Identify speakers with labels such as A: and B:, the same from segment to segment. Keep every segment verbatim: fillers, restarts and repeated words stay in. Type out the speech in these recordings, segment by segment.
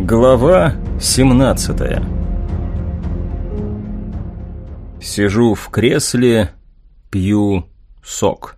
A: Глава семнадцатая. Сижу в кресле, пью сок.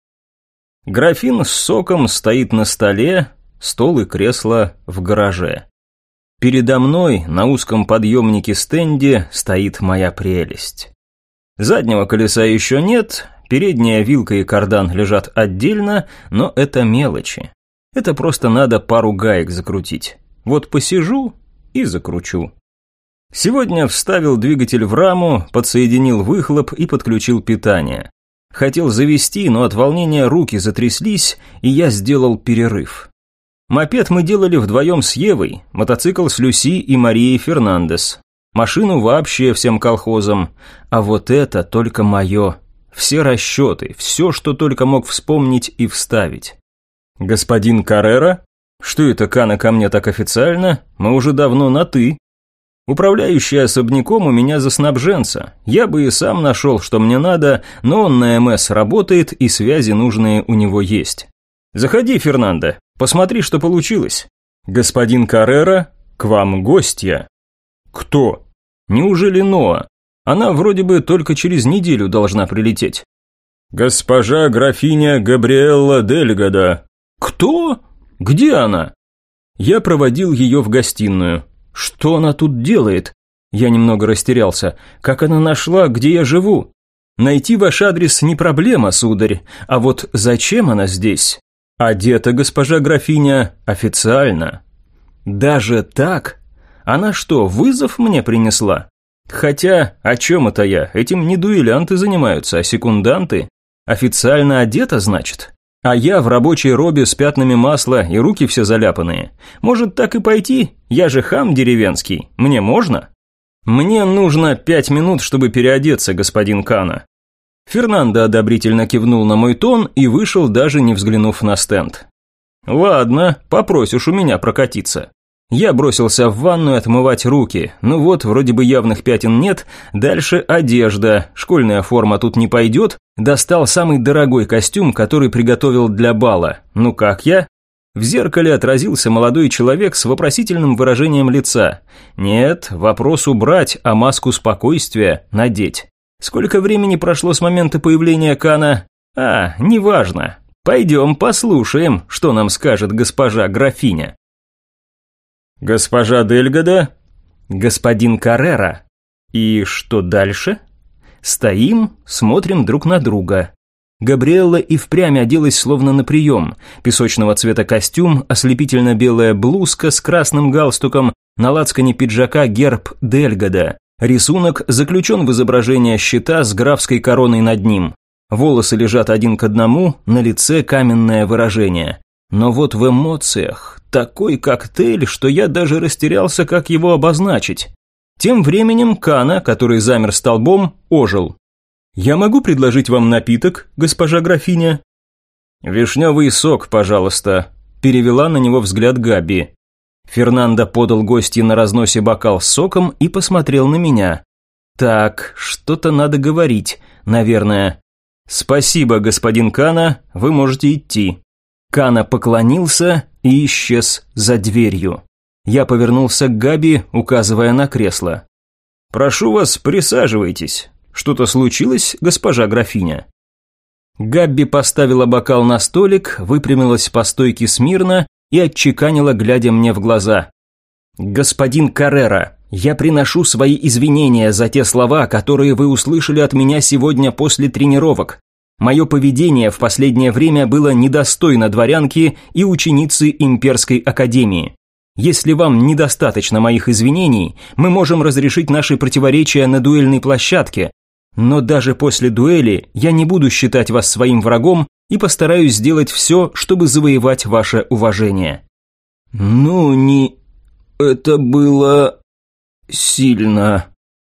A: Графин с соком стоит на столе, стол и кресло в гараже. Передо мной на узком подъемнике-стенде стоит моя прелесть. Заднего колеса еще нет, передняя вилка и кардан лежат отдельно, но это мелочи. Это просто надо пару гаек закрутить. Вот посижу и закручу. Сегодня вставил двигатель в раму, подсоединил выхлоп и подключил питание. Хотел завести, но от волнения руки затряслись, и я сделал перерыв. Мопед мы делали вдвоем с Евой, мотоцикл с Люси и Марией Фернандес. Машину вообще всем колхозом, а вот это только мое. Все расчеты, все, что только мог вспомнить и вставить. Господин Каррера? Что это Кана ко мне так официально? Мы уже давно на «ты». Управляющий особняком у меня за снабженца. Я бы и сам нашел, что мне надо, но он на эм эс работает и связи нужные у него есть. Заходи, Фернандо, посмотри, что получилось. Господин Каррера, к вам гостья. Кто? Неужели Ноа? Она вроде бы только через неделю должна прилететь. Госпожа графиня Габриэлла Дельгадо. Кто? Где она? Я проводил ее в гостиную. Что она тут делает? Я немного растерялся. Как она нашла, где я живу? Найти ваш адрес не проблема, сударь. А вот зачем она здесь? Одета госпожа графиня официально. Даже так? Она что, вызов мне принесла? Хотя, о чем это я? Этим не дуэлянты занимаются, а секунданты. Официально одета, значит? А я в рабочей робе с пятнами масла и руки все заляпанные. Может, так и пойти? Я же хам деревенский. Мне можно? Мне нужно пять минут, чтобы переодеться, господин Кана. Фернандо одобрительно кивнул на мой тон и вышел, даже не взглянув на стенд. Ладно, попросишь у меня прокатиться. Я бросился в ванную отмывать руки. Ну вот, вроде бы явных пятен нет. Дальше одежда. Школьная форма тут не пойдет. Достал самый дорогой костюм, который приготовил для бала. Ну как я? В зеркале отразился молодой человек с вопросительным выражением лица. Нет, вопрос убрать, а маску спокойствия надеть. Сколько времени прошло с момента появления Кана? А, неважно. Пойдем послушаем, что нам скажет госпожа графиня. Госпожа Дельгадо? Господин Каррера. И что дальше? Стоим, смотрим друг на друга. Габриэлла и впрямь оделась словно на прием. Песочного цвета костюм, ослепительно-белая блузка с красным галстуком, на лацкане пиджака герб Дельгадо. Рисунок заключен в изображение щита с графской короной над ним. Волосы лежат один к одному, на лице каменное выражение. Но вот в эмоциях такой коктейль, что я даже растерялся, как его обозначить. Тем временем Кана, который замер столбом, ожил. «Я могу предложить вам напиток, госпожа графиня?» «Вишневый сок, пожалуйста», – перевела на него взгляд Габи. Фернандо подал гостье на разносе бокал с соком и посмотрел на меня. «Так, что-то надо говорить, наверное». «Спасибо, господин Кана, вы можете идти». Кана поклонился и исчез за дверью. Я повернулся к Габи, указывая на кресло. «Прошу вас, присаживайтесь. Что-то случилось, госпожа графиня?» Габи поставила бокал на столик, выпрямилась по стойке смирно и отчеканила, глядя мне в глаза. «Господин Каррера, я приношу свои извинения за те слова, которые вы услышали от меня сегодня после тренировок. Мое поведение в последнее время было недостойно дворянки и ученицы Имперской академии. Если вам недостаточно моих извинений, мы можем разрешить наши противоречия на дуэльной площадке, но даже после дуэли я не буду считать вас своим врагом и постараюсь сделать все, чтобы завоевать ваше уважение». «Ну, не... это было... сильно...»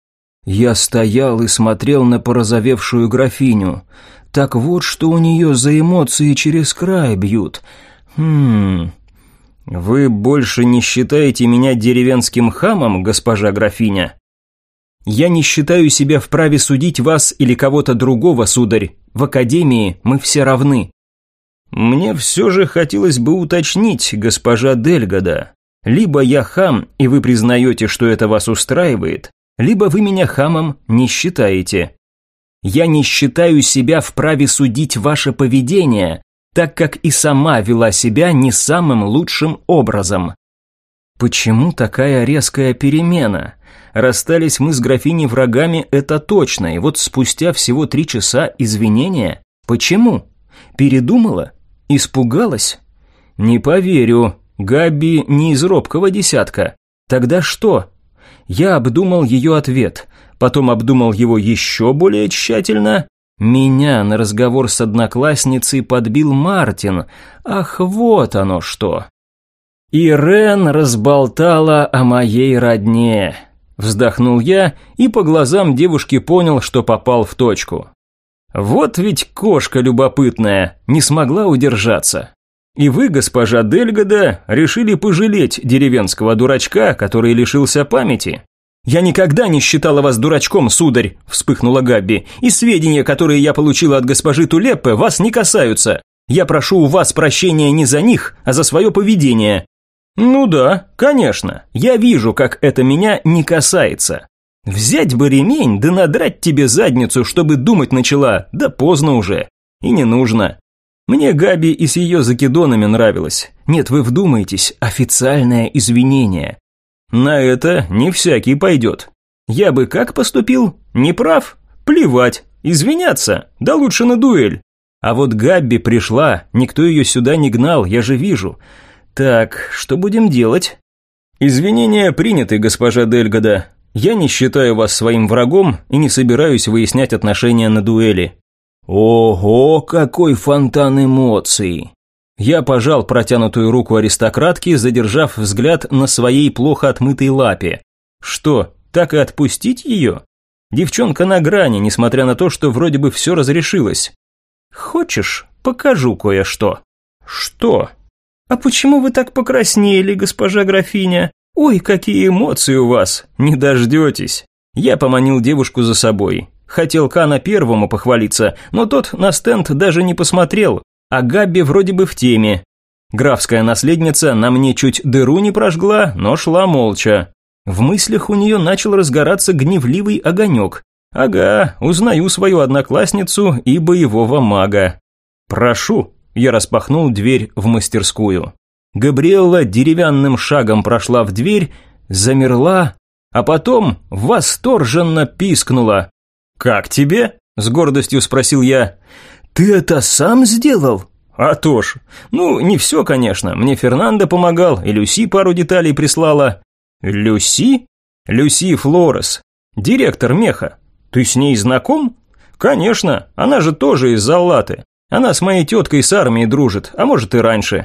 A: Я стоял и смотрел на порозовевшую графиню. Так вот, что у нее за эмоции через край бьют. Хм... «Вы больше не считаете меня деревенским хамом, госпожа графиня?» «Я не считаю себя вправе судить вас или кого-то другого, сударь. В академии мы все равны». «Мне все же хотелось бы уточнить, госпожа Дельгадо, Либо я хам, и вы признаете, что это вас устраивает, либо вы меня хамом не считаете. Я не считаю себя вправе судить ваше поведение, так как и сама вела себя не самым лучшим образом. Почему такая резкая перемена? Расстались мы с графиней врагами, это точно, и вот спустя всего три часа извинения? Почему? Передумала? Испугалась? Не поверю, Габи не из робкого десятка. Тогда что? Я обдумал ее ответ, потом обдумал его еще более тщательно. Меня на разговор с одноклассницей подбил Мартин. Ах, вот оно что. Ирен разболтала о моей родне. Вздохнул я и по глазам девушки понял, что попал в точку. Вот ведь кошка любопытная, не смогла удержаться. И вы, госпожа Дельгода, решили пожалеть деревенского дурачка, который лишился памяти? «Я никогда не считала вас дурачком, сударь», – вспыхнула Габи, «и сведения, которые я получила от госпожи Тулеппе, вас не касаются. Я прошу у вас прощения не за них, а за свое поведение». «Ну да, конечно, я вижу, как это меня не касается. Взять бы ремень, да надрать тебе задницу, чтобы думать начала, да поздно уже. И не нужно. Мне Габи и с ее закидонами нравилось. Нет, вы вдумайтесь, официальное извинение. На это не всякий пойдет. Я бы как поступил? Не прав? Плевать. Извиняться? Да лучше на дуэль. А вот Габи пришла, никто ее сюда не гнал, я же вижу. Так, что будем делать? Извинения приняты, госпожа Дельгода. Я не считаю вас своим врагом и не собираюсь выяснять отношения на дуэли. Ого, какой фонтан эмоций! Я пожал протянутую руку аристократки, задержав взгляд на своей плохо отмытой лапе. Что, так и отпустить ее? Девчонка на грани, несмотря на то, что вроде бы все разрешилось. Хочешь, покажу кое-что. Что? А почему вы так покраснели, госпожа графиня? Ой, какие эмоции у вас, не дождетесь. Я поманил девушку за собой. Хотел Кана первому похвалиться, но тот на стенд даже не посмотрел, а Габи вроде бы в теме. Графская наследница на мне чуть дыру не прожгла, но шла молча. В мыслях у нее начал разгораться гневливый огонек. Ага, узнаю свою одноклассницу и боевого мага. «Прошу», я распахнул дверь в мастерскую. Габриэлла деревянным шагом прошла в дверь, замерла, а потом восторженно пискнула. «Как тебе?» – с гордостью спросил я. «Ты это сам сделал?» «А то ж. Ну, не все, конечно. Мне Фернандо помогал, и Люси пару деталей прислала». «Люси?» «Люси Флорес. Директор меха. Ты с ней знаком?» «Конечно. Она же тоже из Аллаты. Она с моей теткой с армией дружит, а может и раньше».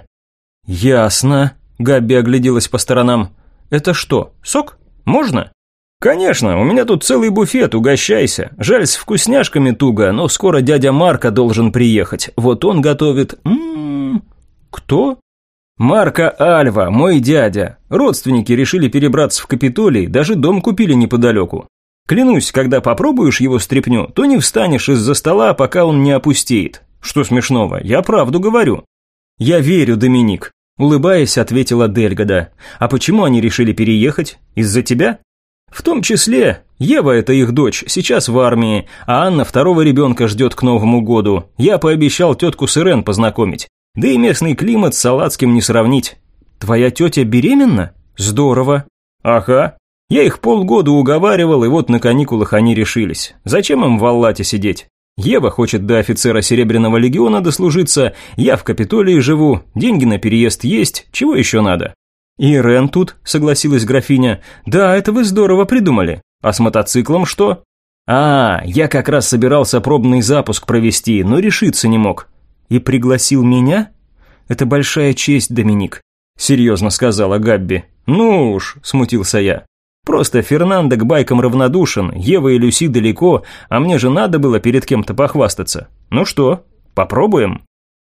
A: «Ясно». Габи огляделась по сторонам. «Это что, сок? Можно?» «Конечно, у меня тут целый буфет, угощайся. Жаль, с вкусняшками туго, но скоро дядя Марко должен приехать. Вот он готовит... М-м-м. Кто?» «Марко Альва, мой дядя. Родственники решили перебраться в Капитолий, даже дом купили неподалеку. Клянусь, когда попробуешь его стряпню, то не встанешь из-за стола, пока он не опустеет. Что смешного, я правду говорю». «Я верю, Доминик», – улыбаясь, ответила Дельгода. «А почему они решили переехать? Из-за тебя?» «В том числе, Ева – это их дочь, сейчас в армии, а Анна второго ребенка ждет к Новому году. Я пообещал тетку с Ирен познакомить. Да и местный климат с салатским не сравнить». «Твоя тетя беременна? Здорово». «Ага. Я их полгода уговаривал, и вот на каникулах они решились. Зачем им в Аллате сидеть? Ева хочет до офицера Серебряного легиона дослужиться, я в Капитолии живу, деньги на переезд есть, чего еще надо?» «И Ирен тут», — согласилась графиня. «Да, это вы здорово придумали. А с мотоциклом что?» «А, я как раз собирался пробный запуск провести, но решиться не мог». «И пригласил меня?» «Это большая честь, Доминик», — серьезно сказала Габби. «Ну уж», — смутился я. «Просто Фернандо к байкам равнодушен, Ева и Люси далеко, а мне же надо было перед кем-то похвастаться. Ну что, попробуем?»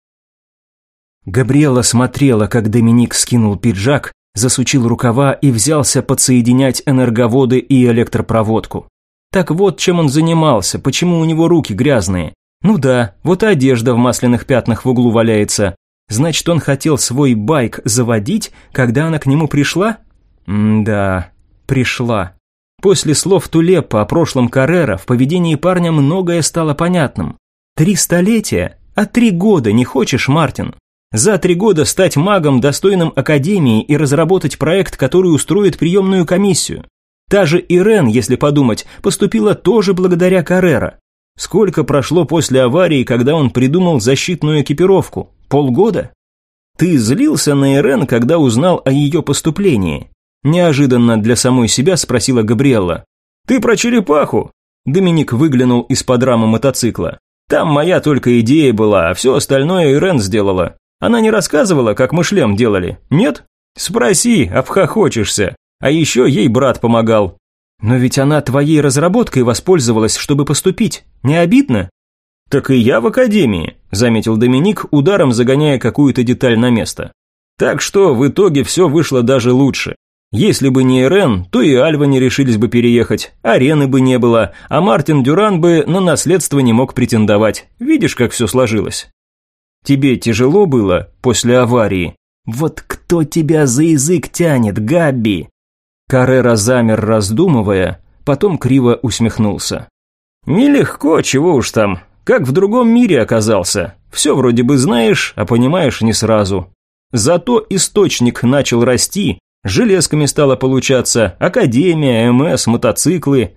A: Габриэла смотрела, как Доминик скинул пиджак, засучил рукава и взялся подсоединять энерговоды и электропроводку. Так вот, чем он занимался, почему у него руки грязные. Ну да, вот и одежда в масляных пятнах в углу валяется.
B: Значит, он хотел свой байк заводить, когда она к нему пришла? М-да, пришла. После слов Тулеппа о прошлом Каррера в поведении парня многое стало понятным. Три столетия, а три года не хочешь, Мартин? За три года стать магом, достойным академии, и разработать проект, который устроит приемную комиссию. Та же Ирен, если подумать, поступила тоже благодаря Каррера. Сколько прошло после аварии, когда он придумал защитную экипировку? Полгода? Ты злился на Ирен, когда узнал о ее поступлении? Неожиданно для самой себя спросила Габриэлла. «Ты про черепаху?» Доминик выглянул из-под рамы мотоцикла. «Там моя только идея была, а все остальное Ирен сделала. Она не рассказывала, как мы шлем делали? Нет? Спроси, обхохочешься. А еще ей брат помогал». «Но ведь она твоей разработкой воспользовалась, чтобы поступить. Не обидно?» «Так и я в академии», – заметил Доминик, ударом загоняя какую-то деталь на место. «Так что в итоге все вышло даже лучше. Если бы не Ирен, то и Альва не решились бы переехать, арены бы не было, а Мартин Дюран бы на наследство не мог претендовать. Видишь, как все сложилось?» «Тебе тяжело было после аварии?» «Вот кто тебя за язык тянет, Габби?» Каррера замер, раздумывая, потом криво усмехнулся. «Нелегко, чего уж там, как в другом мире оказался. Все вроде бы знаешь, а понимаешь не сразу. Зато источник начал расти, железками стало получаться, академия, МС, мотоциклы».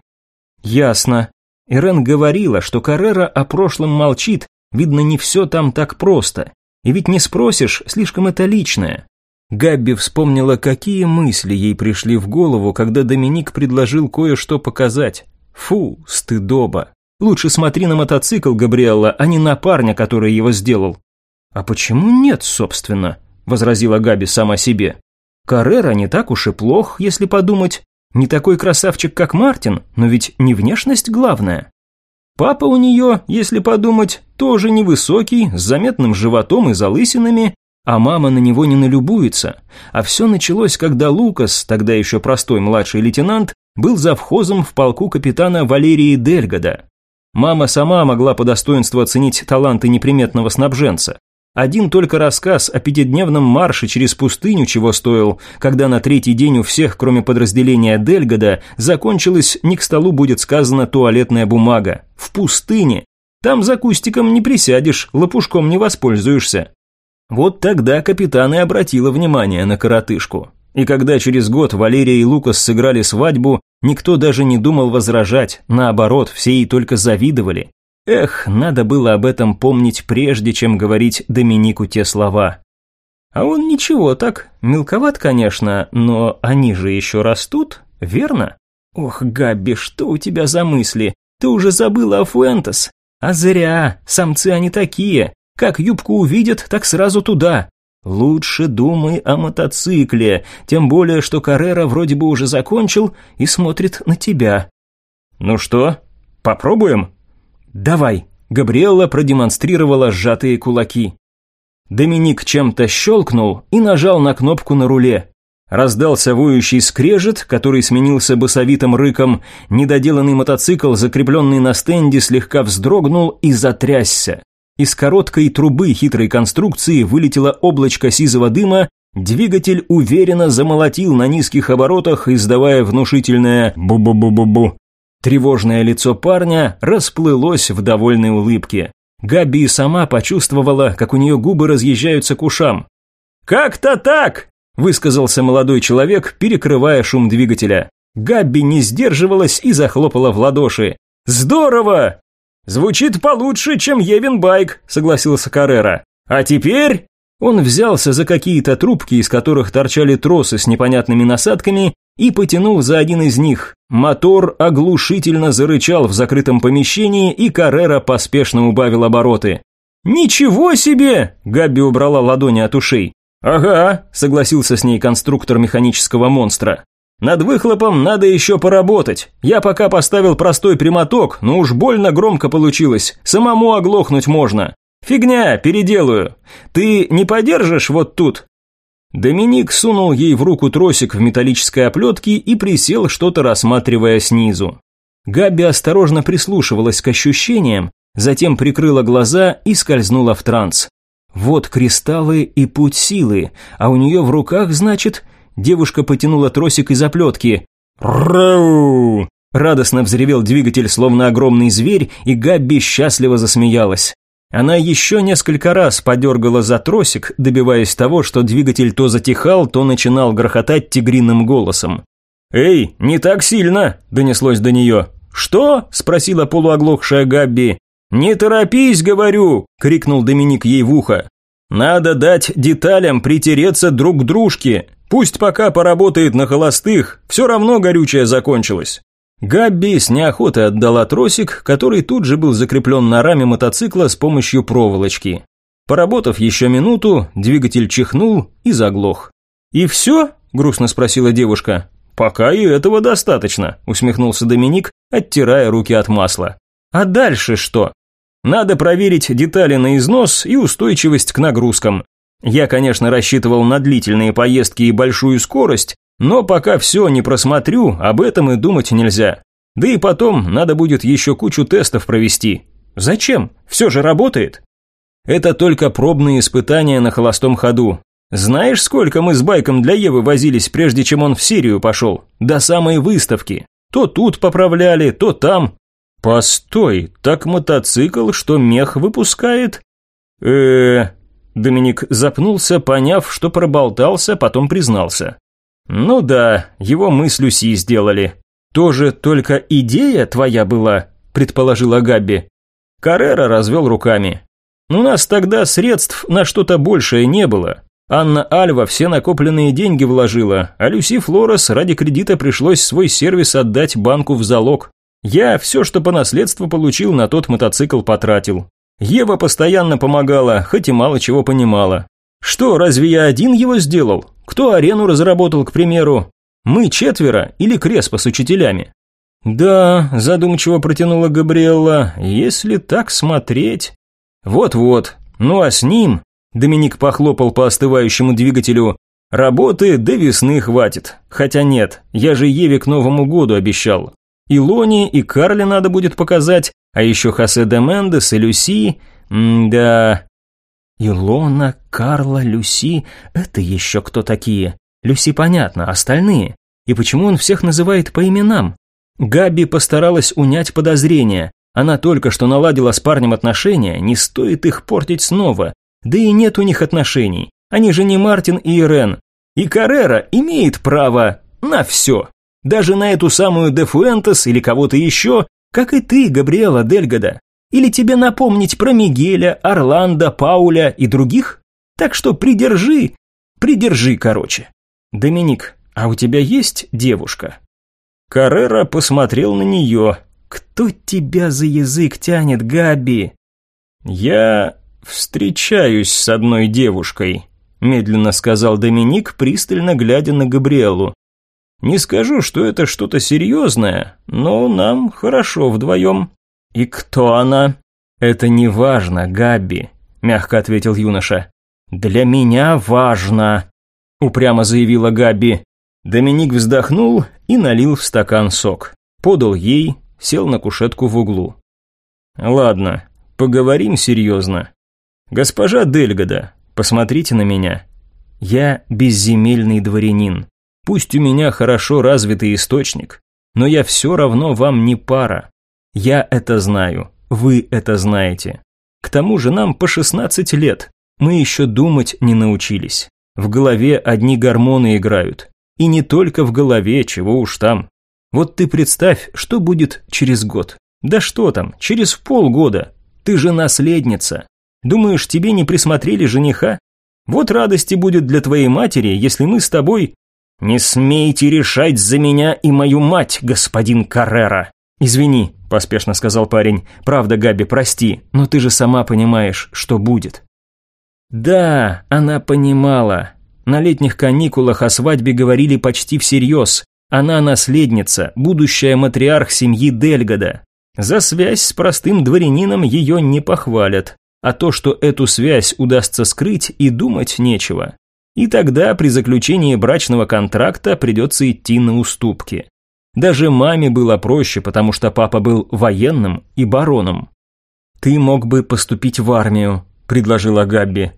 B: «Ясно». Ирен говорила, что Каррера о прошлом молчит, видно, не все там так просто. И ведь не спросишь, слишком это личное. Габби вспомнила, какие мысли ей пришли в голову, когда Доминик предложил кое-что показать. Фу, стыдоба. Лучше смотри на мотоцикл, Габриэлла, а не на парня, который его сделал. «А почему нет, собственно?» – возразила Габи сама себе. «Каррера не так уж и плох, если подумать. Не такой красавчик, как Мартин, но ведь не внешность главная. Папа у нее, если подумать, тоже невысокий, с заметным животом и залысинами, а мама на него не налюбуется. А все началось, когда Лукас, тогда еще простой младший лейтенант, был завхозом в полку капитана Валерии Дельгода. Мама сама могла по достоинству оценить таланты неприметного снабженца. Один только рассказ о пятидневном марше через пустыню чего стоил, когда на третий день у всех, кроме подразделения Дельгода, закончилась, не к столу будет сказано, туалетная бумага. В пустыне. Там за кустиком не присядешь, лопушком не воспользуешься. Вот тогда капитан и обратила внимание на коротышку. И когда через год Валерия и Лукас сыграли свадьбу, никто даже не думал возражать, наоборот, все ей только завидовали. Эх, надо было об этом помнить прежде, чем говорить Доминику те слова. А он ничего так, мелковат, конечно, но они же еще растут, верно? Ох, Габби, что у тебя за мысли? Ты уже забыла о Фуэнтес? А зря, самцы они такие. Как юбку увидят, так сразу туда. Лучше думай о мотоцикле, тем более, что Каррера вроде бы уже закончил и смотрит на тебя. Ну что, попробуем? Давай. Габриэлла продемонстрировала сжатые кулаки. Доминик чем-то щелкнул и нажал на кнопку на руле. Раздался воющий скрежет, который сменился басовитым рыком. Недоделанный мотоцикл, закрепленный на стенде, слегка вздрогнул и затрясся. Из короткой трубы хитрой конструкции вылетело облачко сизого дыма, двигатель уверенно замолотил на низких оборотах, издавая внушительное «бу-бу-бу-бу-бу». Тревожное лицо парня расплылось в довольной улыбке. Габи сама почувствовала, как у нее губы разъезжаются к ушам. «Как-то так!» – высказался молодой человек, перекрывая шум двигателя. Габи не сдерживалась и захлопала в ладоши. «Здорово!» «Звучит получше, чем Евин байк», – согласился Каррера. «А теперь...» Он взялся за какие-то трубки, из которых торчали тросы с непонятными насадками, и потянул за один из них. Мотор оглушительно зарычал в закрытом помещении, и Каррера поспешно убавил обороты. «Ничего себе!» – Габи убрала ладони от ушей. «Ага», – согласился с ней конструктор механического монстра. «Над выхлопом надо еще поработать. Я пока поставил простой прямоток, но уж больно громко получилось. Самому оглохнуть можно. Фигня, переделаю. Ты не подержишь вот тут?» Доминик сунул ей в руку тросик в металлической оплетке и присел, что-то рассматривая снизу. Габи осторожно прислушивалась к ощущениям, затем прикрыла глаза и скользнула в транс. Вот кристаллы и путь силы, а у нее в руках, значит... Девушка потянула тросик из оплетки. «Рау!» Радостно взревел двигатель, словно огромный зверь, и Габби счастливо засмеялась. Она еще несколько раз подергала за тросик, добиваясь того, что двигатель то затихал, то начинал грохотать тигриным голосом. «Эй, не так сильно!» – донеслось до нее. «Что?» – спросила полуоглохшая Габби. «Не торопись, говорю!» – крикнул Доминик ей в ухо. «Надо дать деталям притереться друг к дружке. Пусть пока поработает на холостых, все равно горючее закончилось». Габби с неохотой отдала тросик, который тут же был закреплен на раме мотоцикла с помощью проволочки. Поработав еще минуту, двигатель чихнул и заглох. «И все?» – грустно спросила девушка. «Пока и этого достаточно», – усмехнулся Доминик, оттирая руки от масла. «А дальше что?» «Надо проверить детали на износ и устойчивость к нагрузкам. Я, конечно, рассчитывал на длительные поездки и большую скорость, но пока все не просмотрю, об этом и думать нельзя. Да и потом надо будет еще кучу тестов провести. Зачем? Все же работает». «Это только пробные испытания на холостом ходу. Знаешь, сколько мы с байком для Евы возились, прежде чем он в серию пошел? До самой выставки. То тут поправляли, то там». «Постой, так мотоцикл, что мех выпускает?» э Доминик запнулся, поняв, что проболтался, потом признался. «Ну да, его мы с Люси сделали». «Тоже только идея твоя была?» – предположила Габби. Каррера развел руками. «У нас тогда средств на что-то большее не было. Анна Альва все накопленные деньги вложила, а Люси Флорес ради кредита пришлось свой сервис отдать банку в залог. Я все, что по наследству получил, на тот мотоцикл потратил. Ева постоянно помогала, хоть и мало чего понимала. Что, разве я один его сделал? Кто арену разработал, к примеру? Мы четверо или Креспо с учителями?» «Да», – задумчиво протянула Габриэлла, – «если так смотреть...» «Вот-вот, ну а с ним...» – Доминик похлопал по остывающему двигателю. «Работы до весны хватит. Хотя нет, я же Еве к Новому году обещал. И Лони, и Карли надо будет показать, а еще Хосе де Мендес и Люси... М-да...» «Илона, Карла, Люси – это еще кто такие? Люси понятно, остальные. И почему он всех называет по именам?» Габи постаралась унять подозрения. Она только что наладила с парнем отношения, не стоит их портить снова. Да и нет у них отношений. Они же не Мартин и Ирен. И Каррера имеет право на все. Даже на эту самую Де Фуэнтес или кого-то еще, как и ты, Габриэла Дельгадо. Или тебе напомнить про Мигеля, Орландо, Пауля и других? Так что придержи, придержи, короче. Доминик, а у тебя есть девушка?» Каррера посмотрел на нее. «Кто тебя за язык тянет, Габи?» «Я встречаюсь с одной девушкой», медленно сказал Доминик, пристально глядя на Габриэлу. «Не скажу, что это что-то серьезное, но нам хорошо вдвоем». «И кто она?» «Это не важно, Габи», мягко ответил юноша. «Для меня важно», упрямо заявила Габи. Доминик вздохнул и налил в стакан сок. Подал ей, сел на кушетку в углу. «Ладно, поговорим серьезно. Госпожа Дельгадо, посмотрите на меня. Я безземельный дворянин. Пусть у меня хорошо развитый источник, но я все равно вам не пара. Я это знаю, вы это знаете. К тому же нам по шестнадцать лет, мы еще думать не научились. В голове одни гормоны играют. И не только в голове, чего уж там. Вот ты представь, что будет через год. Да что там, через полгода. Ты же наследница. Думаешь, тебе не присмотрели жениха? Вот радости будет для твоей матери, если мы с тобой... «Не смейте решать за меня и мою мать, господин Каррера!» «Извини», – поспешно сказал парень. «Правда, Габи, прости, но ты же сама понимаешь, что будет». Да, она понимала. На летних каникулах о свадьбе говорили почти всерьез. Она наследница, будущая матриарх семьи Дельгадо. За связь с простым дворянином ее не похвалят. А то, что эту связь удастся скрыть, и думать нечего. И тогда при заключении брачного контракта придется идти на уступки. Даже маме было проще, потому что папа был военным и бароном. «Ты мог бы поступить в армию», – предложила Габби.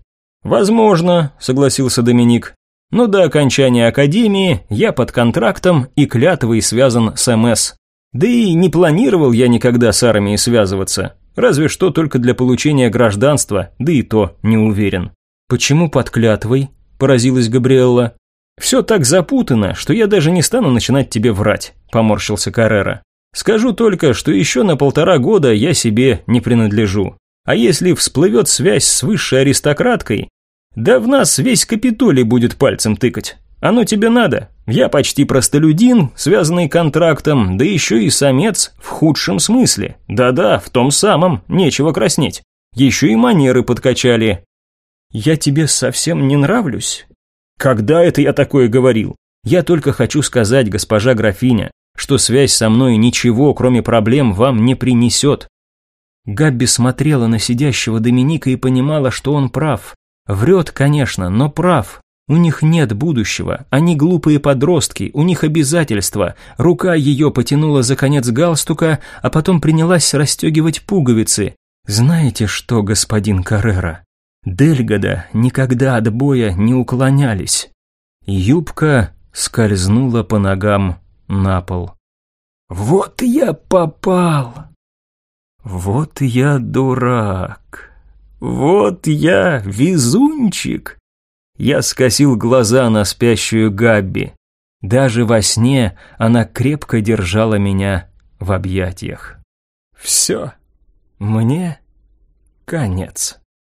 A: «Возможно», – согласился Доминик. «Но до окончания академии я под контрактом и клятвой связан с эм эс. Да и не планировал я никогда с армией связываться. Разве что только для получения гражданства, да и то не уверен».
B: «Почему под клятвой?» – поразилась Габриэлла.
A: «Все так запутано, что я даже не стану начинать тебе врать», – поморщился Каррера. «Скажу только, что еще на полтора года я себе не принадлежу. А если всплывет связь с высшей аристократкой, да в нас весь Капитолий будет пальцем тыкать. Оно тебе надо? Я почти простолюдин, связанный контрактом, да еще и самец в худшем смысле. Да-да, в том самом, нечего краснеть. Еще и манеры подкачали».
B: «Я тебе совсем не нравлюсь?»
A: «Когда это я такое говорил? Я только хочу сказать, госпожа графиня, что связь со мной ничего, кроме проблем, вам не принесет».
B: Габби смотрела на сидящего Доминика и понимала, что он прав. Врет, конечно, но прав. У них нет будущего, они глупые подростки, у них обязательства. Рука ее потянула за конец галстука, а потом принялась расстегивать пуговицы. «Знаете что, господин Каррера? Дельгода никогда от боя не уклонялись». Юбка скользнула по ногам на пол. «Вот я попал! Вот я дурак! Вот я везунчик!» Я скосил глаза на спящую Габби. Даже во сне она крепко держала меня в объятиях. «Все, мне конец».